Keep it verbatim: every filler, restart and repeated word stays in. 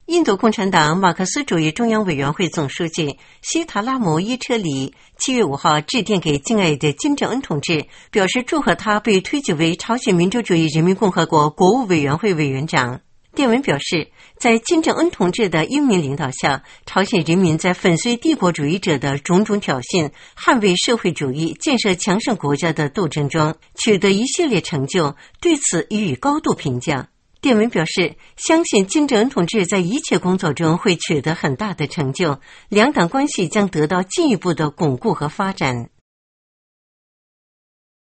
印度共产党马克思主义中央委员会总书记西塔拉姆·伊车里七月五号致电给敬爱的金正恩同志，表示祝贺他被推举为朝鲜民主主义人民共和国国务委员会委员长。电文表示，在金正恩同志的英明领导下，朝鲜人民在粉碎帝国主义者的种种挑衅、捍卫社会主义、建设强盛国家的斗争中取得一系列成就，对此予以高度评价。电文表示，相信金正恩同志在一切工作中会取得很大的成就，两党关系将得到进一步的巩固和发展。